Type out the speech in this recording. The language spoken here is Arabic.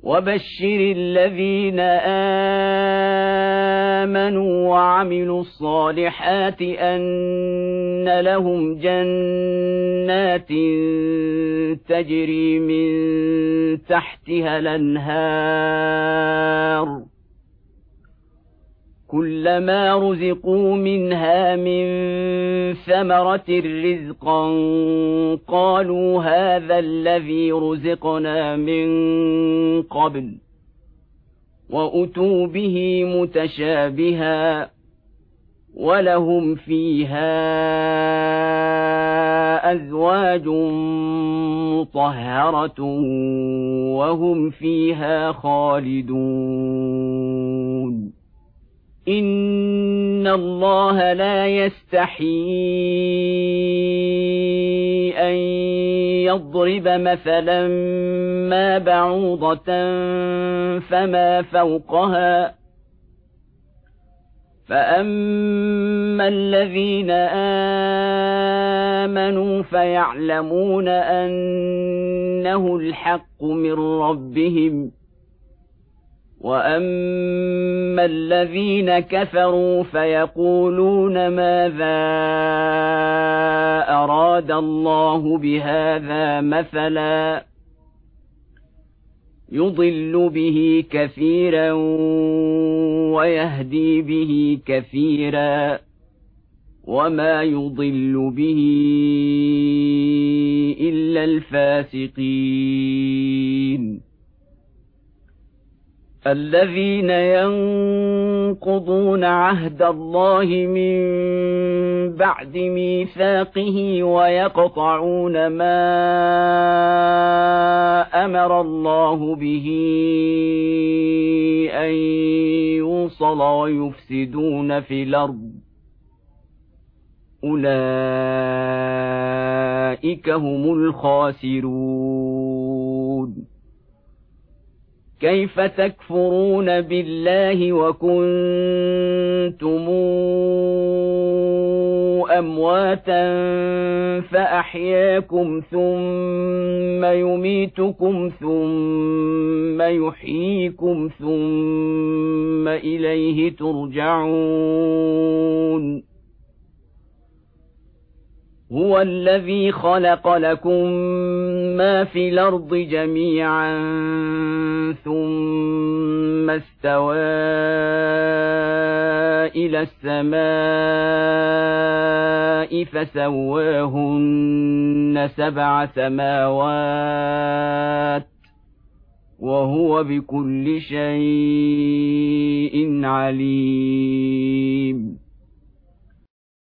وبشر الذين آمنوا وعملوا الصالحات أن لهم جنات تجري من تحتها الأنهار كلما رزقوا منها من ثمرة رزقا قالوا هذا الذي رزقنا من قبل وأتوا به متشابها ولهم فيها أزواج مطهرة وهم فيها خالدون إن الله لا يستحيي أن يضرب مثلا ما بعوضة فما فوقها فأما الذين آمنوا فيعلمون أنه الحق من ربهم وأما الذين كفروا فيقولون ماذا أراد الله بهذا مثلا يضل به كثيرا ويهدي به كثيرا وما يضل به إلا الفاسقين الذين ينقضون عهد الله من بعد ميثاقه ويقطعون ما أمر الله به أن يوصل ويفسدون في الأرض أولئك هم الخاسرون كيف تكفرون بالله وكنتم أمواتا فأحياكم ثم يميتكم ثم يحييكم ثم إليه ترجعون هو الذي خلق لكم ما في الأرض جميعا ثم استوى إلى السماء فسواهن 7 سماوات وهو بكل شيء عليم